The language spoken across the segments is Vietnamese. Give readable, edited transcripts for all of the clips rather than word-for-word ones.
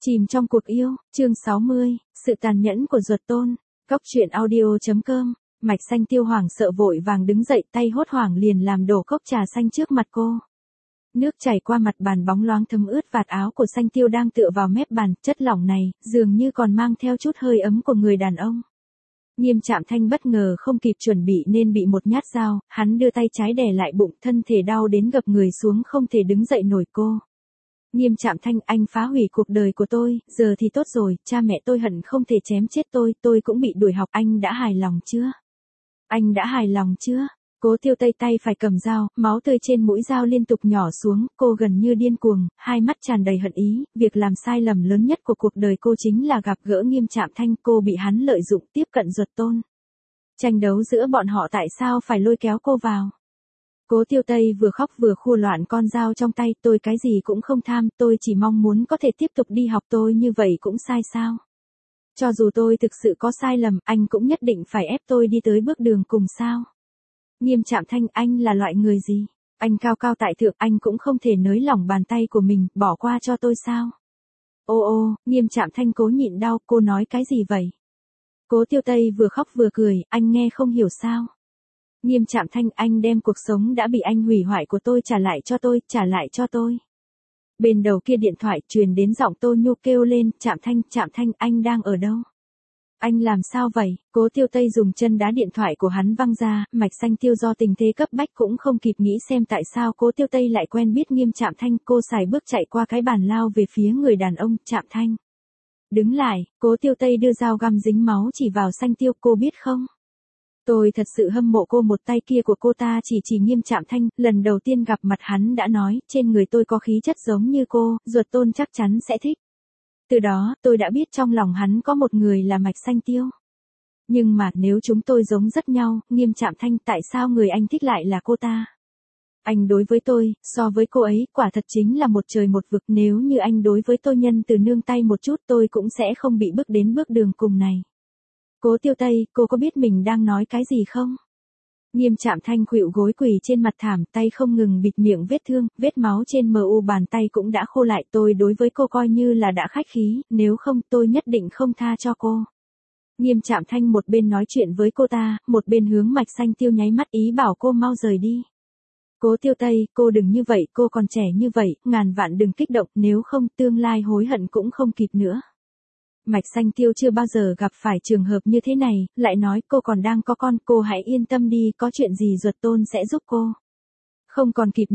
Chìm trong cuộc yêu, chương 60, sự tàn nhẫn của ruột tôn. Cóc truyện audio.com. Mạch Xanh Tiêu hoảng sợ vội vàng đứng dậy, tay hốt hoảng liền làm đổ cốc trà xanh trước mặt cô. Nước chảy qua mặt bàn bóng loáng thấm ướt vạt áo của Xanh Tiêu đang tựa vào mép bàn, chất lỏng này dường như còn mang theo chút hơi ấm của người đàn ông. Nghiêm Trạm Thanh bất ngờ không kịp chuẩn bị nên bị một nhát dao, hắn đưa tay trái đè lại bụng, thân thể đau đến gập người xuống không thể đứng dậy nổi cô. Nghiêm Trạm Thanh, anh phá hủy cuộc đời của tôi, giờ thì tốt rồi, cha mẹ tôi hận không thể chém chết tôi cũng bị đuổi học, anh đã hài lòng chưa? Anh đã hài lòng chưa? Cố Tiêu Tây tay phải cầm dao, máu tươi trên mũi dao liên tục nhỏ xuống, cô gần như điên cuồng, hai mắt tràn đầy hận ý, việc làm sai lầm lớn nhất của cuộc đời cô chính là gặp gỡ Nghiêm Trạm Thanh, cô bị hắn lợi dụng tiếp cận ruột tôn. Tranh đấu giữa bọn họ tại sao phải lôi kéo cô vào? Cố Tiêu Tây vừa khóc vừa khua loạn con dao trong tay, tôi cái gì cũng không tham, tôi chỉ mong muốn có thể tiếp tục đi học, tôi như vậy cũng sai sao? Cho dù tôi thực sự có sai lầm, anh cũng nhất định phải ép tôi đi tới bước đường cùng sao? Nghiêm Trạm Thanh, anh là loại người gì? Anh cao cao tại thượng, anh cũng không thể nới lỏng bàn tay của mình, bỏ qua cho tôi sao? Ô, Nghiêm Trạm Thanh cố nhịn đau, cô nói cái gì vậy? Cố Tiêu Tây vừa khóc vừa cười, anh nghe không hiểu sao? Nghiêm Trạm Thanh, anh đem cuộc sống đã bị anh hủy hoại của tôi trả lại cho tôi. Bên đầu kia điện thoại truyền đến giọng Tô Nhu kêu lên, Trạm Thanh, anh đang ở đâu? Anh làm sao vậy? Cố Tiêu Tây dùng chân đá điện thoại của hắn văng ra, Mạch Xanh Tiêu do tình thế cấp bách cũng không kịp nghĩ xem tại sao Cố Tiêu Tây lại quen biết Nghiêm Trạm Thanh, cô sải bước chạy qua cái bàn lao về phía người đàn ông, Trạm Thanh. Đứng lại, Cố Tiêu Tây đưa dao găm dính máu chỉ vào Xanh Tiêu, cô biết không? Tôi thật sự hâm mộ cô, một tay kia của cô ta chỉ Nghiêm Trạm Thanh, lần đầu tiên gặp mặt hắn đã nói, trên người tôi có khí chất giống như cô, ruột tôn chắc chắn sẽ thích. Từ đó, tôi đã biết trong lòng hắn có một người là Mạch Xanh Tiêu. Nhưng mà, nếu chúng tôi giống rất nhau, Nghiêm Trạm Thanh, tại sao người anh thích lại là cô ta? Anh đối với tôi, so với cô ấy, quả thật chính là một trời một vực, nếu như anh đối với tôi nhân từ nương tay một chút tôi cũng sẽ không bị bước đến bước đường cùng này. Cố Tiêu Tây, cô có biết mình đang nói cái gì không? Nghiêm Trạm Thanh khuỵu gối quỳ trên mặt thảm, tay không ngừng bịt miệng vết thương, vết máu trên mu bàn tay cũng đã khô lại, tôi đối với cô coi như là đã khách khí, nếu không tôi nhất định không tha cho cô. Nghiêm Trạm Thanh một bên nói chuyện với cô ta, một bên hướng Mạch Xanh Tiêu nháy mắt ý bảo cô mau rời đi. Cố Tiêu Tây, cô đừng như vậy, cô còn trẻ như vậy, ngàn vạn đừng kích động, nếu không tương lai hối hận cũng không kịp nữa. Mạch Xanh Tiêu chưa bao giờ gặp phải trường hợp như thế này, lại nói cô còn đang có con, cô hãy yên tâm đi, có chuyện gì ruột tôn sẽ giúp cô. Không còn kịp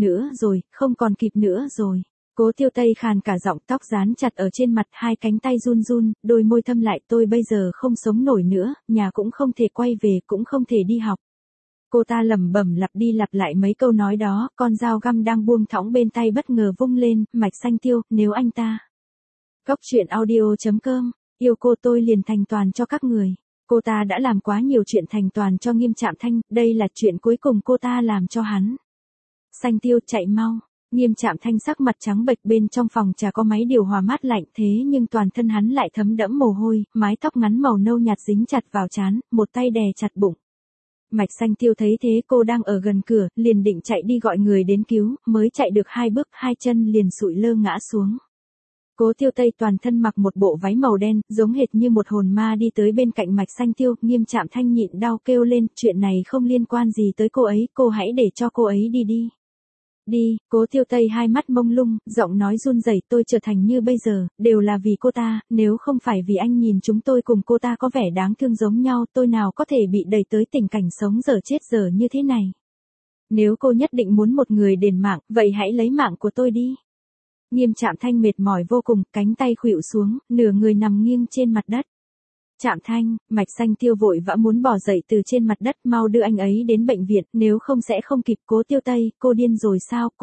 nữa rồi. Cố Tiêu Tây khàn cả giọng, tóc dán chặt ở trên mặt, hai cánh tay run run, đôi môi thâm lại, tôi bây giờ không sống nổi nữa, nhà cũng không thể quay về, cũng không thể đi học. Cô ta lẩm bẩm lặp đi lặp lại mấy câu nói đó, con dao găm đang buông thõng bên tay bất ngờ vung lên, Mạch Xanh Tiêu, nếu anh ta. Cóc truyện audio.com, yêu cô tôi liền thành toàn cho các người. Cô ta đã làm quá nhiều chuyện thành toàn cho Nghiêm Trạm Thanh, đây là chuyện cuối cùng cô ta làm cho hắn. Xanh Tiêu, chạy mau. Nghiêm Trạm Thanh sắc mặt trắng bệch, bên trong phòng chả có máy điều hòa mát lạnh, thế nhưng toàn thân hắn lại thấm đẫm mồ hôi, mái tóc ngắn màu nâu nhạt dính chặt vào trán, một tay đè chặt bụng. Mạch Xanh Tiêu thấy thế cô đang ở gần cửa, liền định chạy đi gọi người đến cứu, mới chạy được 2 bước, 2 chân liền sụi lơ ngã xuống. Cố Tiêu Tây toàn thân mặc một bộ váy màu đen, giống hệt như một hồn ma đi tới bên cạnh Mạch Xanh Tiêu, Nghiêm Trạm Thanh nhịn đau kêu lên, chuyện này không liên quan gì tới cô ấy, cô hãy để cho cô ấy đi. Đi, Cố Tiêu Tây hai mắt mông lung, giọng nói run rẩy, tôi trở thành như bây giờ, đều là vì cô ta, nếu không phải vì anh nhìn chúng tôi cùng cô ta có vẻ đáng thương giống nhau, tôi nào có thể bị đẩy tới tình cảnh sống dở chết dở như thế này. Nếu cô nhất định muốn một người đền mạng, vậy hãy lấy mạng của tôi đi. Nghiêm Trạm Thanh mệt mỏi vô cùng, cánh tay khuỵu xuống, nửa người nằm nghiêng trên mặt đất. Trạm Thanh, Mạch Xanh Tiêu vội vã muốn bò dậy từ trên mặt đất, mau đưa anh ấy đến bệnh viện, nếu không sẽ không kịp. Cố Tiêu Tây, cô điên rồi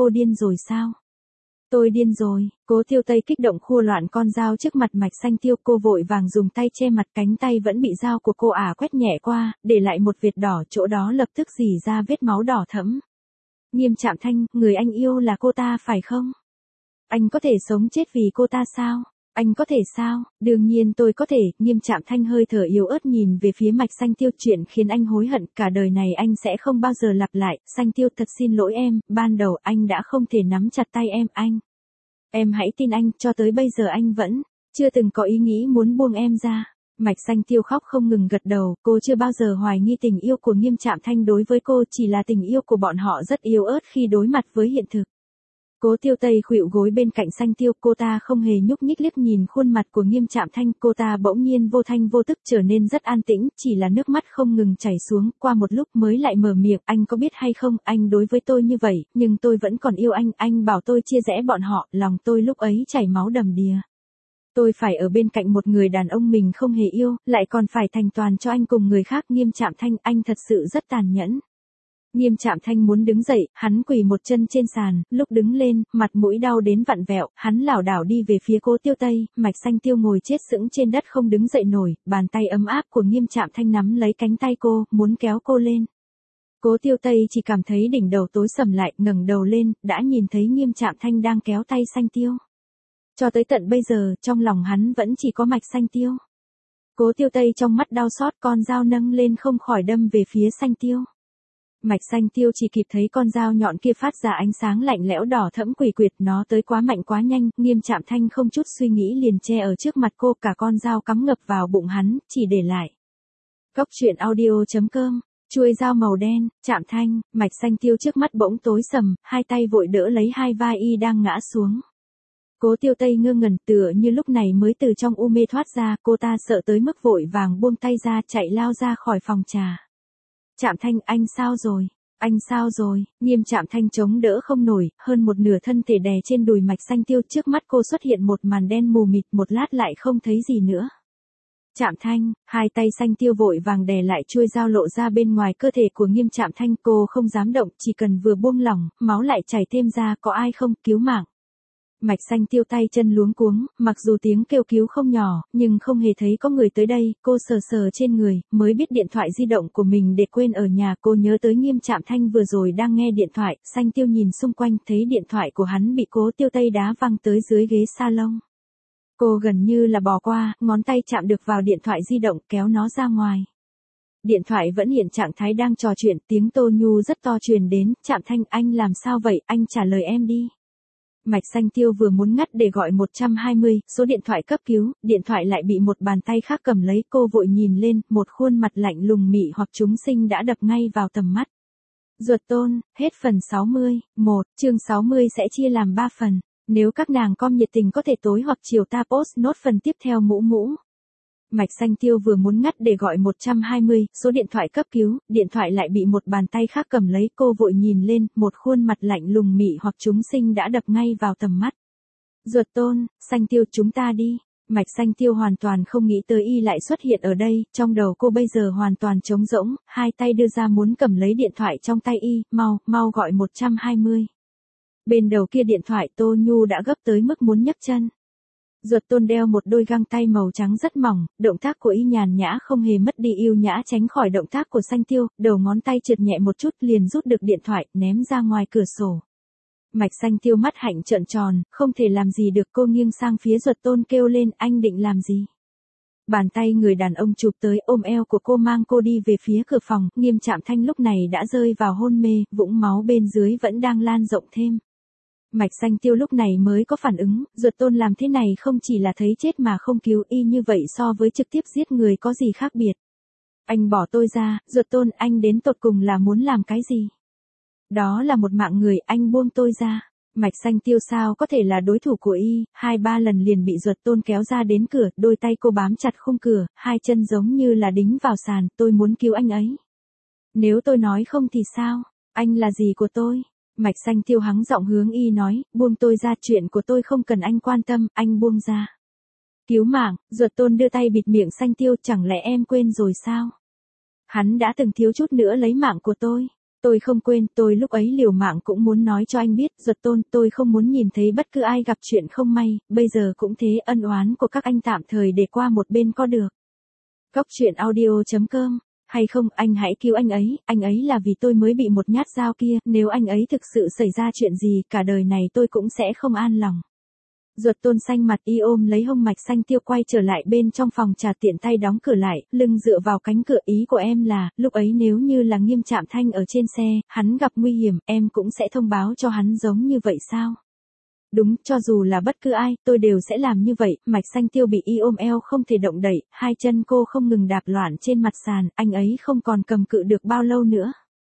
sao? Tôi điên rồi. Cố Tiêu Tây kích động khua loạn con dao trước mặt Mạch Xanh Tiêu, cô vội vàng dùng tay che mặt, cánh tay vẫn bị dao của cô quét nhẹ qua, để lại một vệt đỏ, chỗ đó lập tức rỉ ra vết máu đỏ thẫm. Nghiêm Trạm Thanh, người anh yêu là cô ta phải không? Anh có thể sống chết vì cô ta sao? Anh có thể sao? Đương nhiên tôi có thể. Nghiêm Trạm Thanh hơi thở yếu ớt nhìn về phía Mạch Xanh Tiêu, chuyện khiến anh hối hận cả đời này anh sẽ không bao giờ lặp lại. Xanh Tiêu, thật xin lỗi em, ban đầu anh đã không thể nắm chặt tay em hãy tin anh, cho tới bây giờ anh vẫn Chưa từng có ý nghĩ muốn buông em ra. Mạch Xanh Tiêu khóc không ngừng gật đầu, cô chưa bao giờ hoài nghi tình yêu của Nghiêm Trạm Thanh đối với cô, chỉ là tình yêu của bọn họ rất yếu ớt khi đối mặt với hiện thực. Cố Tiêu Tây khuỵu gối bên cạnh Xanh Tiêu, cô ta không hề nhúc nhích liếc nhìn khuôn mặt của Nghiêm Trạm Thanh, cô ta bỗng nhiên vô thanh vô tức trở nên rất an tĩnh, chỉ là nước mắt không ngừng chảy xuống, qua một lúc mới lại mở miệng, anh có biết hay không, anh đối với tôi như vậy, nhưng tôi vẫn còn yêu anh bảo tôi chia rẽ bọn họ, lòng tôi lúc ấy chảy máu đầm đìa. Tôi phải ở bên cạnh một người đàn ông mình không hề yêu, lại còn phải thành toàn cho anh cùng người khác. Nghiêm Trạm Thanh, anh thật sự rất tàn nhẫn. Nghiêm Trạm Thanh muốn đứng dậy, hắn quỳ một chân trên sàn, lúc đứng lên, mặt mũi đau đến vặn vẹo, hắn lảo đảo đi về phía Cố Tiêu Tây, Mạch Xanh Tiêu ngồi chết sững trên đất không đứng dậy nổi, bàn tay ấm áp của Nghiêm Trạm Thanh nắm lấy cánh tay cô, muốn kéo cô lên. Cố Tiêu Tây chỉ cảm thấy đỉnh đầu tối sầm lại, ngẩng đầu lên, đã nhìn thấy Nghiêm Trạm Thanh đang kéo tay Xanh Tiêu. Cho tới tận bây giờ, trong lòng hắn vẫn chỉ có Mạch Xanh Tiêu. Cố Tiêu Tây trong mắt đau xót, con dao nâng lên không khỏi đâm về phía Xanh Tiêu. Mạch Xanh Tiêu chỉ kịp thấy con dao nhọn kia phát ra ánh sáng lạnh lẽo đỏ thẫm quỷ quyệt, nó tới quá mạnh quá nhanh, Nghiêm Trạm Thanh không chút suy nghĩ liền che ở trước mặt cô, cả con dao cắm ngập vào bụng hắn, chỉ để lại. Cốc truyện audio.com, chuôi dao màu đen. Trạm Thanh, Mạch Xanh Tiêu trước mắt bỗng tối sầm, hai tay vội đỡ lấy hai vai y đang ngã xuống. Cố Tiêu Tây ngơ ngẩn, tựa như lúc này mới từ trong u mê thoát ra, cô ta sợ tới mức vội vàng buông tay ra, chạy lao ra khỏi phòng trà. Trạm Thanh, anh sao rồi? Anh sao rồi? Nghiêm Trạm Thanh chống đỡ không nổi, hơn một nửa thân thể đè trên đùi Mạch Xanh Tiêu, trước mắt cô xuất hiện một màn đen mù mịt, một lát lại không thấy gì nữa. Trạm Thanh, hai tay Xanh Tiêu vội vàng đè lại chuôi dao lộ ra bên ngoài cơ thể của Nghiêm Trạm Thanh, cô không dám động, chỉ cần vừa buông lỏng, máu lại chảy thêm ra, có ai không, cứu mạng. Mạch Xanh Tiêu tay chân luống cuống, mặc dù tiếng kêu cứu không nhỏ, nhưng không hề thấy có người tới đây, cô sờ sờ trên người, mới biết điện thoại di động của mình để quên ở nhà, cô nhớ tới Nghiêm Trạm Thanh vừa rồi đang nghe điện thoại, Xanh Tiêu nhìn xung quanh thấy điện thoại của hắn bị Cố Tiêu Tây đá văng tới dưới ghế salon. Cô gần như là bỏ qua, ngón tay chạm được vào điện thoại di động kéo nó ra ngoài. Điện thoại vẫn hiện trạng thái đang trò chuyện, tiếng Tô Nhu rất to truyền đến, Trạm Thanh, anh làm sao vậy, anh trả lời em đi. Mạch Xanh Tiêu vừa muốn ngắt để gọi 120, số điện thoại cấp cứu, điện thoại lại bị một bàn tay khác cầm lấy, cô vội nhìn lên, một khuôn mặt lạnh lùng mị hoặc chúng sinh đã đập ngay vào tầm mắt. Ruột tôn, hết phần 60, chương 60 sẽ chia làm 3 phần, nếu các nàng com nhiệt tình có thể tối hoặc chiều ta post nốt phần tiếp theo mũ mũ. Mạch Xanh Tiêu vừa muốn ngắt để gọi 120, số điện thoại cấp cứu, điện thoại lại bị một bàn tay khác cầm lấy, cô vội nhìn lên, một khuôn mặt lạnh lùng mị hoặc chúng sinh đã đập ngay vào tầm mắt. Ruột tôn, Xanh Tiêu, chúng ta đi. Mạch Xanh Tiêu hoàn toàn không nghĩ tới y lại xuất hiện ở đây, trong đầu cô bây giờ hoàn toàn trống rỗng, hai tay đưa ra muốn cầm lấy điện thoại trong tay y, mau gọi 120. Bên đầu kia điện thoại Tô Nhu đã gấp tới mức muốn nhấc chân. Ruột tôn đeo một đôi găng tay màu trắng rất mỏng, động tác của y nhàn nhã không hề mất đi yêu nhã, tránh khỏi động tác của Xanh Tiêu, đầu ngón tay trượt nhẹ một chút liền rút được điện thoại, ném ra ngoài cửa sổ. Mạch Xanh Tiêu mắt hạnh trợn tròn, không thể làm gì được, cô nghiêng sang phía Ruột tôn kêu lên, anh định làm gì? Bàn tay người đàn ông chụp tới, ôm eo của cô mang cô đi về phía cửa phòng, Nghiêm Trạm Thanh lúc này đã rơi vào hôn mê, vũng máu bên dưới vẫn đang lan rộng thêm. Mạch Xanh Tiêu lúc này mới có phản ứng, Ruột tôn làm thế này không chỉ là thấy chết mà không cứu, y như vậy so với trực tiếp giết người có gì khác biệt. Anh bỏ tôi ra, Ruột tôn, anh đến tột cùng là muốn làm cái gì? Đó là một mạng người, anh buông tôi ra. Mạch Xanh Tiêu sao có thể là đối thủ của y, 2-3 lần liền bị Ruột tôn kéo ra đến cửa, đôi tay cô bám chặt khung cửa, hai chân giống như là đính vào sàn, tôi muốn cứu anh ấy. Nếu tôi nói không thì sao, anh là gì của tôi? Mạch Xanh Tiêu hắng giọng hướng y nói, buông tôi ra, chuyện của tôi không cần anh quan tâm, anh buông ra. Cứu mạng, Ruột tôn đưa tay bịt miệng Xanh Tiêu, chẳng lẽ em quên rồi sao? Hắn đã từng thiếu chút nữa lấy mạng của tôi. Tôi không quên, tôi lúc ấy liều mạng cũng muốn nói cho anh biết, Ruột tôn, tôi không muốn nhìn thấy bất cứ ai gặp chuyện không may, bây giờ cũng thế, ân oán của các anh tạm thời để qua một bên có được. Cốc truyện audio.com, hay không, anh hãy cứu anh ấy là vì tôi mới bị một nhát dao kia, nếu anh ấy thực sự xảy ra chuyện gì, cả đời này tôi cũng sẽ không an lòng. Ruột tôn xanh mặt, y ôm lấy hông Mạch Xanh Tiêu quay trở lại bên trong phòng trà, tiện tay đóng cửa lại, lưng dựa vào cánh cửa, ý của em là, lúc ấy nếu như là Nghiêm Trạm Thanh ở trên xe, hắn gặp nguy hiểm, em cũng sẽ thông báo cho hắn giống như vậy sao? Đúng, cho dù là bất cứ ai, tôi đều sẽ làm như vậy. Mạch Xanh Tiêu bị y ôm eo không thể động đậy, hai chân cô không ngừng đạp loạn trên mặt sàn, anh ấy không còn cầm cự được bao lâu nữa.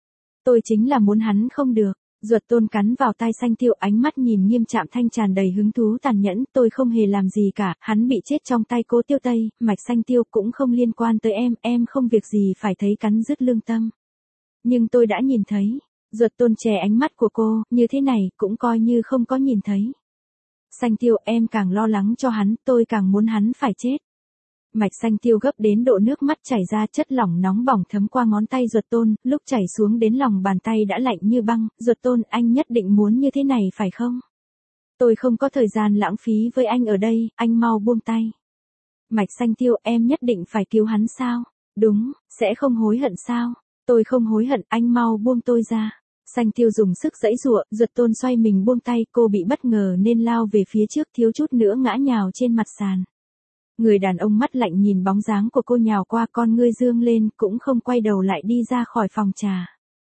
Tôi chính là muốn hắn không được. Duật Tôn cắn vào tai Xanh Tiêu, ánh mắt nhìn Nghiêm Trạm Thanh tràn đầy hứng thú tàn nhẫn, tôi không hề làm gì cả, hắn bị chết trong tay Cố Tiêu Tây, Mạch Xanh Tiêu cũng không liên quan tới em không việc gì phải thấy cắn rứt lương tâm. Nhưng tôi đã nhìn thấy. Duật Tôn che ánh mắt của cô, như thế này, cũng coi như không có nhìn thấy. Xanh Tiêu, em càng lo lắng cho hắn, tôi càng muốn hắn phải chết. Mạch Xanh Tiêu gấp đến độ nước mắt chảy ra, chất lỏng nóng bỏng thấm qua ngón tay Duật Tôn, lúc chảy xuống đến lòng bàn tay đã lạnh như băng. Duật Tôn, anh nhất định muốn như thế này phải không? Tôi không có thời gian lãng phí với anh ở đây, anh mau buông tay. Mạch Xanh Tiêu, em nhất định phải cứu hắn sao? Đúng, sẽ không hối hận sao? Tôi không hối hận, anh mau buông tôi ra. Xanh Tiêu dùng sức giãy giụa, Duật Tôn xoay mình buông tay, cô bị bất ngờ nên lao về phía trước, thiếu chút nữa ngã nhào trên mặt sàn. Người đàn ông mắt lạnh nhìn bóng dáng của cô nhào qua, con ngươi dương lên, cũng không quay đầu lại đi ra khỏi phòng trà.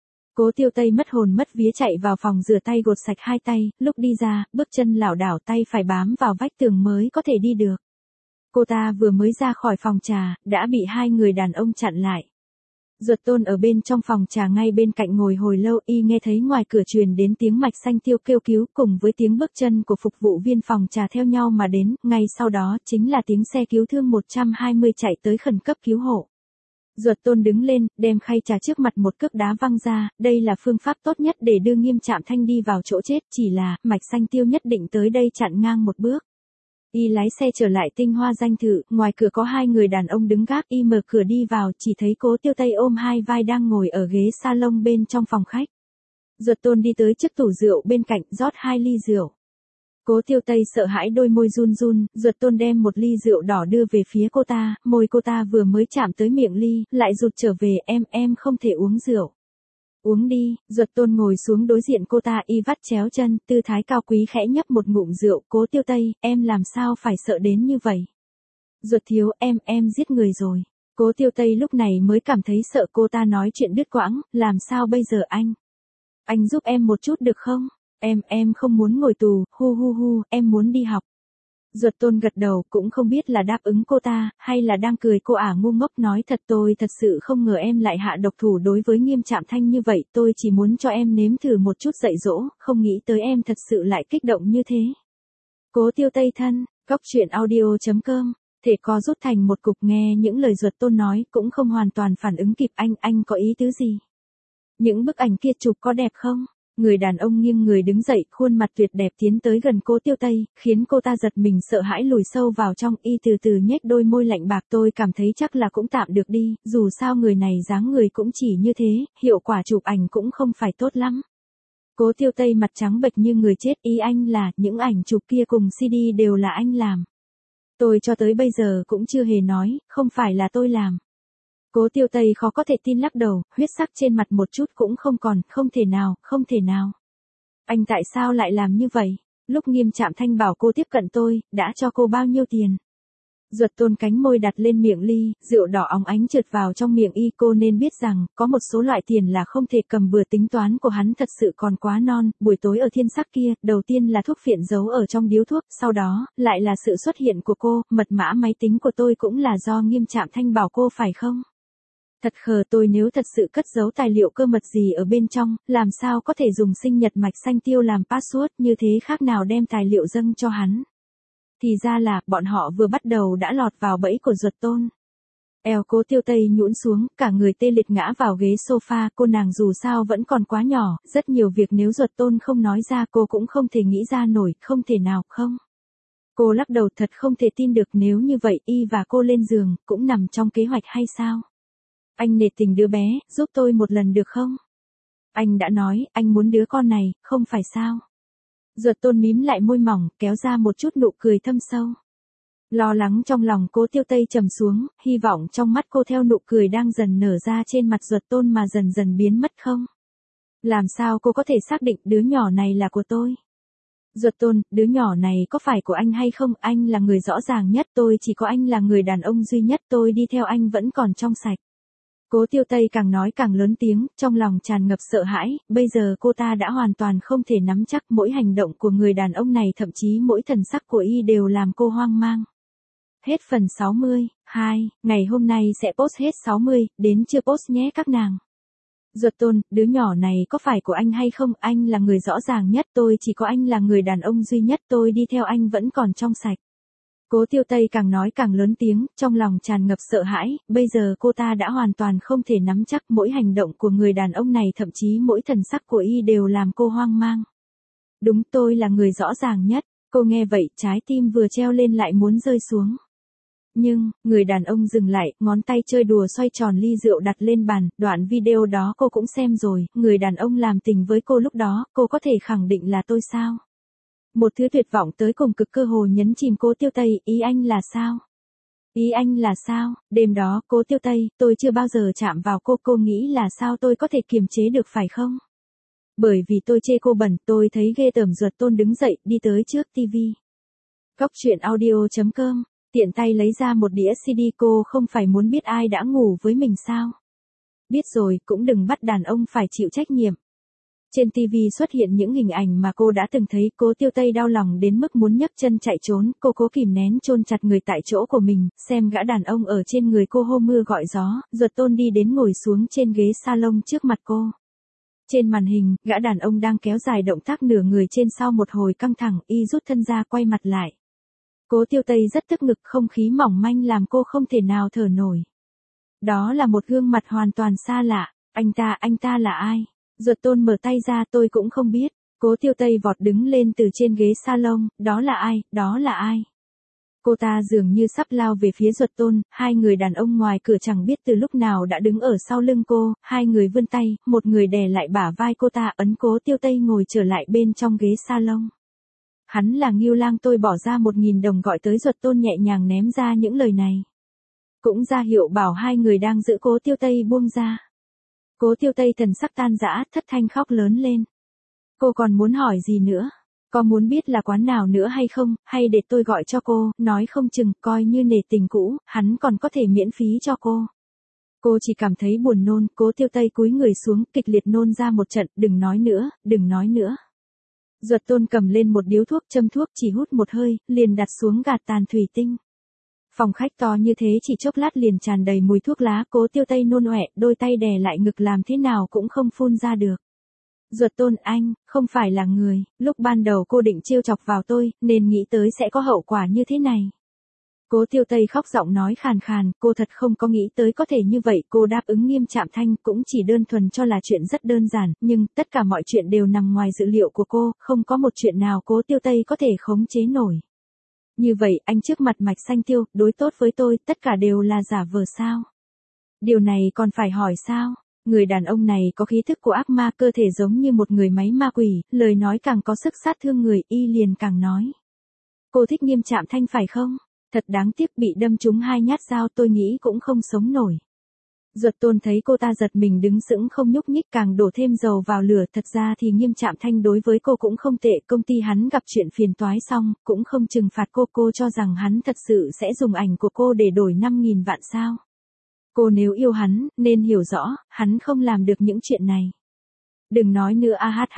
Cố Tiêu Tây mất hồn mất vía chạy vào phòng rửa tay gột sạch hai tay, lúc đi ra, bước chân lảo đảo, tay phải bám vào vách tường mới có thể đi được. Cô ta vừa mới ra khỏi phòng trà, đã bị hai người đàn ông chặn lại. Duật Tôn ở bên trong phòng trà ngay bên cạnh ngồi hồi lâu, y nghe thấy ngoài cửa truyền đến tiếng Mạch Xanh Tiêu kêu cứu cùng với tiếng bước chân của phục vụ viên phòng trà theo nhau mà đến, ngay sau đó chính là tiếng xe cứu thương 120 chạy tới khẩn cấp cứu hộ. Duật Tôn đứng lên, đem khay trà trước mặt một cước đá văng ra, đây là phương pháp tốt nhất để đưa Nghiêm Trạm Thanh đi vào chỗ chết, chỉ là, Mạch Xanh Tiêu nhất định tới đây chặn ngang một bước. Y lái xe trở lại Tinh Hoa Danh Thự, ngoài cửa có hai người đàn ông đứng gác, y mở cửa đi vào, chỉ thấy Cố Tiêu Tây ôm hai vai đang ngồi ở ghế salon bên trong phòng khách. Duật Tôn đi tới trước tủ rượu bên cạnh, rót hai ly rượu. Cố Tiêu Tây sợ hãi đôi môi run run, Duật Tôn đem một ly rượu đỏ đưa về phía cô ta, môi cô ta vừa mới chạm tới miệng ly, lại rụt trở về, em không thể uống rượu. Uống đi. Duật Tôn ngồi xuống đối diện cô ta, y vắt chéo chân, tư thái cao quý khẽ nhấp một ngụm rượu. Cố Tiêu Tây, em làm sao phải sợ đến như vậy? Duật thiếu, em giết người rồi. Cố Tiêu Tây lúc này mới cảm thấy sợ, cô ta nói chuyện đứt quãng, làm sao bây giờ anh? Anh giúp em một chút được không? Em không muốn ngồi tù, hu, em muốn đi học. Duật Tôn gật đầu, cũng không biết là đáp ứng cô ta, hay là đang cười cô ngu ngốc, nói thật, tôi thật sự không ngờ em lại hạ độc thủ đối với Nghiêm Trạm Thanh như vậy, tôi chỉ muốn cho em nếm thử một chút dạy dỗ, không nghĩ tới em thật sự lại kích động như thế. Cố Tiêu Tây thân, góc truyện audio.com, thể co rút thành một cục, nghe những lời Duật Tôn nói, cũng không hoàn toàn phản ứng kịp. Anh có ý tứ gì? Những bức ảnh kia chụp có đẹp không? Người đàn ông nghiêng người đứng dậy, khuôn mặt tuyệt đẹp tiến tới gần Cố Tiêu Tây, khiến cô ta giật mình sợ hãi lùi sâu vào trong, y từ từ nhếch đôi môi lạnh bạc, tôi cảm thấy chắc là cũng tạm được đi, dù sao người này dáng người cũng chỉ như thế, hiệu quả chụp ảnh cũng không phải tốt lắm. Cố Tiêu Tây mặt trắng bệch như người chết, ý anh là, những ảnh chụp kia cùng CD đều là anh làm. Tôi cho tới bây giờ cũng chưa hề nói, không phải là tôi làm. Cố Tiêu Tây khó có thể tin lắc đầu, huyết sắc trên mặt một chút cũng không còn, không thể nào. Anh tại sao lại làm như vậy? Lúc Nghiêm Trạm Thanh bảo cô tiếp cận tôi, đã cho cô bao nhiêu tiền? Duật Tôn cánh môi đặt lên miệng ly, rượu đỏ óng ánh trượt vào trong miệng y, cô nên biết rằng, có một số loại tiền là không thể cầm bừa, tính toán của hắn thật sự còn quá non. Buổi tối ở Thiên Sắc kia, đầu tiên là thuốc phiện giấu ở trong điếu thuốc, sau đó, lại là sự xuất hiện của cô, mật mã máy tính của tôi cũng là do Nghiêm Trạm Thanh bảo cô phải không? Thật khờ, tôi nếu thật sự cất giấu tài liệu cơ mật gì ở bên trong, làm sao có thể dùng sinh nhật Mạch Xanh Tiêu làm password, như thế khác nào đem tài liệu dâng cho hắn. Thì ra là, bọn họ vừa bắt đầu đã lọt vào bẫy của Duật Tôn. Eo Cố Tiêu Tây nhũn xuống, cả người tê liệt ngã vào ghế sofa, cô nàng dù sao vẫn còn quá nhỏ, rất nhiều việc nếu Duật Tôn không nói ra cô cũng không thể nghĩ ra nổi, không thể nào, không. Cô lắc đầu, thật không thể tin được, nếu như vậy y và cô lên giường, cũng nằm trong kế hoạch hay sao? Anh nể tình đứa bé, giúp tôi một lần được không? Anh đã nói, anh muốn đứa con này, không phải sao? Duật Tôn mím lại môi mỏng, kéo ra một chút nụ cười thâm sâu. Lo lắng trong lòng Cố Tiêu Tây trầm xuống, hy vọng trong mắt cô theo nụ cười đang dần nở ra trên mặt Duật Tôn mà dần dần biến mất không? Làm sao cô có thể xác định đứa nhỏ này là của tôi? Duật Tôn, đứa nhỏ này có phải của anh hay không? Anh là người rõ ràng nhất, tôi chỉ có anh là người đàn ông duy nhất, tôi đi theo anh vẫn còn trong sạch. Cố Tiêu Tây càng nói càng lớn tiếng, trong lòng tràn ngập sợ hãi, bây giờ cô ta đã hoàn toàn không thể nắm chắc mỗi hành động của người đàn ông này, thậm chí mỗi thần sắc của y đều làm cô hoang mang. Hết phần 60, 2, ngày hôm nay sẽ post hết 60, đến chưa post nhé các nàng. Duật Tôn, đứa nhỏ này có phải của anh hay không? Anh là người rõ ràng nhất, tôi chỉ có anh là người đàn ông duy nhất, tôi đi theo anh vẫn còn trong sạch. Cố Tiêu Tây càng nói càng lớn tiếng, trong lòng tràn ngập sợ hãi, bây giờ cô ta đã hoàn toàn không thể nắm chắc mỗi hành động của người đàn ông này, thậm chí mỗi thần sắc của y đều làm cô hoang mang. Đúng, tôi là người rõ ràng nhất. Cô nghe vậy, trái tim vừa treo lên lại muốn rơi xuống. Nhưng, người đàn ông dừng lại, ngón tay chơi đùa xoay tròn ly rượu đặt lên bàn, đoạn video đó cô cũng xem rồi, người đàn ông làm tình với cô lúc đó, cô có thể khẳng định là tôi sao? Một thứ tuyệt vọng tới cùng cực cơ hồ nhấn chìm Cố Tiêu Tây, ý anh là sao? Ý anh là sao? Đêm đó, Cố Tiêu Tây, tôi chưa bao giờ chạm vào cô nghĩ là sao tôi có thể kiềm chế được phải không? Bởi vì tôi chê cô bẩn, tôi thấy ghê tởm. Duật Tôn đứng dậy, đi tới trước tivi. Góc truyện audio.com, tiện tay lấy ra một đĩa CD. Cô không phải muốn biết ai đã ngủ với mình sao? Biết rồi, cũng đừng bắt đàn ông phải chịu trách nhiệm. Trên TV xuất hiện những hình ảnh mà cô đã từng thấy. Cố Tiêu Tây đau lòng đến mức muốn nhấc chân chạy trốn, cô cố kìm nén chôn chặt người tại chỗ của mình, xem gã đàn ông ở trên người cô hô mưa gọi gió. Duật Tôn đi đến ngồi xuống trên ghế salon trước mặt cô. Trên màn hình, gã đàn ông đang kéo dài động tác nửa người trên, sau một hồi căng thẳng, y rút thân ra quay mặt lại. Cố Tiêu Tây rất tức ngực, không khí mỏng manh làm cô không thể nào thở nổi. Đó là một gương mặt hoàn toàn xa lạ. Anh ta là ai? Duật Tôn mở tay ra, tôi cũng không biết. Cố Tiêu Tây vọt đứng lên từ trên ghế salon, đó là ai, đó là ai? Cô ta dường như sắp lao về phía Duật Tôn, hai người đàn ông ngoài cửa chẳng biết từ lúc nào đã đứng ở sau lưng cô, hai người vươn tay, một người đè lại bả vai cô ta, ấn Cố Tiêu Tây ngồi trở lại bên trong ghế salon. Hắn là Ngưu Lang, tôi bỏ ra 1.000 đồng gọi tới. Duật Tôn nhẹ nhàng ném ra những lời này. Cũng ra hiệu bảo hai người đang giữ Cố Tiêu Tây buông ra. Cố Tiêu Tây thần sắc tan rã, thất thanh khóc lớn lên. Cô còn muốn hỏi gì nữa? Có muốn biết là quán nào nữa hay không, hay để tôi gọi cho cô, nói không chừng, coi như nể tình cũ, hắn còn có thể miễn phí cho cô. Cô chỉ cảm thấy buồn nôn. Cố Tiêu Tây cúi người xuống, kịch liệt nôn ra một trận, đừng nói nữa, đừng nói nữa. Duật Tôn cầm lên một điếu thuốc, châm thuốc, chỉ hút một hơi, liền đặt xuống gạt tàn thủy tinh. Phòng khách to như thế chỉ chốc lát liền tràn đầy mùi thuốc lá. Cố Tiêu Tây nôn ọe, đôi tay đè lại ngực làm thế nào cũng không phun ra được. Duật Tôn, anh, không phải là người, lúc ban đầu cô định trêu chọc vào tôi, nên nghĩ tới sẽ có hậu quả như thế này. Cố Tiêu Tây khóc giọng nói khàn khàn, cô thật không có nghĩ tới có thể như vậy. Cô đáp ứng Nghiêm Trạm Thanh, cũng chỉ đơn thuần cho là chuyện rất đơn giản, nhưng tất cả mọi chuyện đều nằm ngoài dự liệu của cô, không có một chuyện nào Cố Tiêu Tây có thể khống chế nổi. Như vậy, anh trước mặt Mạch Xanh Tiêu, đối tốt với tôi, tất cả đều là giả vờ sao? Điều này còn phải hỏi sao? Người đàn ông này có khí thức của ác ma, cơ thể giống như một người máy ma quỷ, lời nói càng có sức sát thương người, y liền càng nói. Cô thích Nghiêm Trạm Thanh phải không? Thật đáng tiếc, bị đâm trúng 2 nhát dao, tôi nghĩ cũng không sống nổi. Duật Tôn thấy cô ta giật mình đứng sững không nhúc nhích, càng đổ thêm dầu vào lửa. Thật ra thì Nghiêm Trạm Thanh đối với cô cũng không tệ, công ty hắn gặp chuyện phiền toái xong, cũng không trừng phạt cô cho rằng hắn thật sự sẽ dùng ảnh của cô để đổi 5.000 vạn sao. Cô nếu yêu hắn, nên hiểu rõ, hắn không làm được những chuyện này. Đừng nói nữa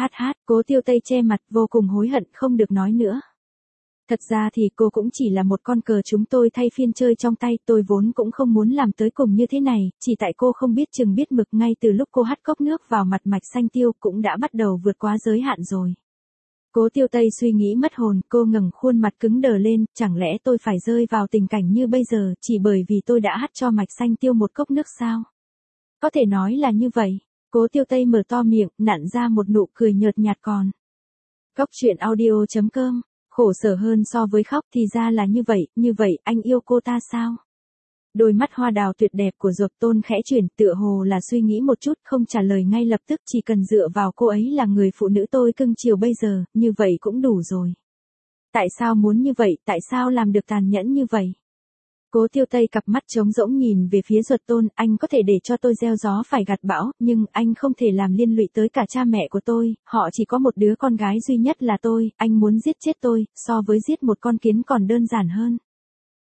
Cố Tiêu Tây che mặt, vô cùng hối hận, không được nói nữa. Thật ra thì cô cũng chỉ là một con cờ chúng tôi thay phiên chơi trong tay, tôi vốn cũng không muốn làm tới cùng như thế này, chỉ tại cô không biết chừng biết mực, ngay từ lúc cô hắt cốc nước vào mặt Mạch Xanh Tiêu cũng đã bắt đầu vượt quá giới hạn rồi. Cố Tiêu Tây suy nghĩ mất hồn, cô ngẩng khuôn mặt cứng đờ lên, chẳng lẽ tôi phải rơi vào tình cảnh như bây giờ, chỉ bởi vì tôi đã hắt cho Mạch Xanh Tiêu một cốc nước sao? Có thể nói là như vậy. Cố Tiêu Tây mở to miệng, nặn ra một nụ cười nhợt nhạt còn. Góc truyện audio.com, khổ sở hơn so với khóc, thì ra là như vậy, anh yêu cô ta sao? Đôi mắt hoa đào tuyệt đẹp của Duật Tôn khẽ chuyển, tựa hồ là suy nghĩ một chút, không trả lời ngay lập tức, chỉ cần dựa vào cô ấy là người phụ nữ tôi cưng chiều bây giờ, như vậy cũng đủ rồi. Tại sao muốn như vậy, tại sao làm được tàn nhẫn như vậy? Cố Tiêu Tây cặp mắt trống rỗng nhìn về phía Duật Tôn, anh có thể để cho tôi gieo gió phải gặt bão, nhưng anh không thể làm liên lụy tới cả cha mẹ của tôi, họ chỉ có một đứa con gái duy nhất là tôi, anh muốn giết chết tôi, so với giết một con kiến còn đơn giản hơn.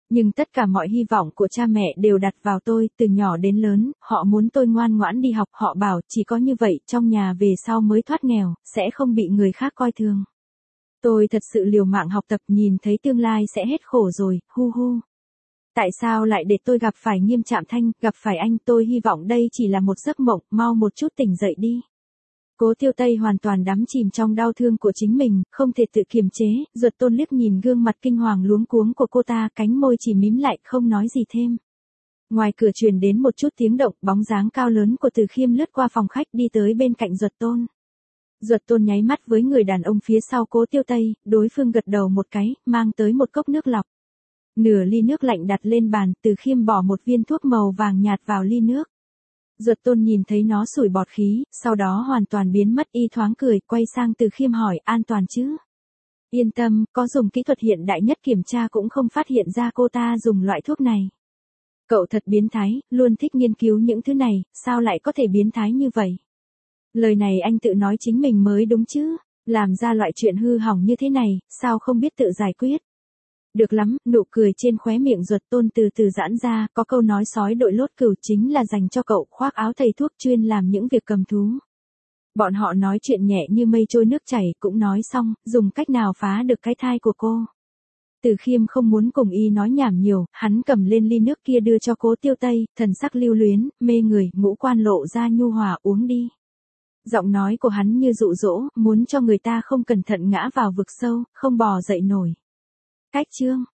Nhưng tất cả mọi hy vọng của cha mẹ đều đặt vào tôi, từ nhỏ đến lớn, họ muốn tôi ngoan ngoãn đi học, họ bảo chỉ có như vậy trong nhà về sau mới thoát nghèo, sẽ không bị người khác coi thường. Tôi thật sự liều mạng học tập, nhìn thấy tương lai sẽ hết khổ rồi, hu hu. Tại sao lại để tôi gặp phải Nghiêm Trạm Thanh, gặp phải anh, tôi hy vọng đây chỉ là một giấc mộng, mau một chút tỉnh dậy đi. Cố Tiêu Tây hoàn toàn đắm chìm trong đau thương của chính mình, không thể tự kiềm chế, Duật Tôn liếc nhìn gương mặt kinh hoàng luống cuống của cô ta, cánh môi chỉ mím lại, không nói gì thêm. Ngoài cửa truyền đến một chút tiếng động, bóng dáng cao lớn của Từ Khiêm lướt qua phòng khách đi tới bên cạnh Duật Tôn. Duật Tôn nháy mắt với người đàn ông phía sau Cố Tiêu Tây, đối phương gật đầu một cái, mang tới một cốc nước lọc. Nửa ly nước lạnh đặt lên bàn, Từ Khiêm bỏ một viên thuốc màu vàng nhạt vào ly nước. Duật Tôn nhìn thấy nó sủi bọt khí, sau đó hoàn toàn biến mất, y thoáng cười, quay sang Từ Khiêm hỏi, an toàn chứ? Yên tâm, có dùng kỹ thuật hiện đại nhất kiểm tra cũng không phát hiện ra cô ta dùng loại thuốc này. Cậu thật biến thái, luôn thích nghiên cứu những thứ này, sao lại có thể biến thái như vậy? Lời này anh tự nói chính mình mới đúng chứ, làm ra loại chuyện hư hỏng như thế này, sao không biết tự giải quyết? Được lắm, nụ cười trên khóe miệng Duật Tôn từ từ giãn ra, có câu nói sói đội lốt cừu chính là dành cho cậu, khoác áo thầy thuốc chuyên làm những việc cầm thú. Bọn họ nói chuyện nhẹ như mây trôi nước chảy, cũng nói xong, dùng cách nào phá được cái thai của cô. Từ Khiêm không muốn cùng y nói nhảm nhiều, hắn cầm lên ly nước kia đưa cho Cố Tiêu Tây, thần sắc lưu luyến, mê người, ngũ quan lộ ra nhu hòa, uống đi. Giọng nói của hắn như dụ dỗ, muốn cho người ta không cẩn thận ngã vào vực sâu, không bò dậy nổi. Cách chương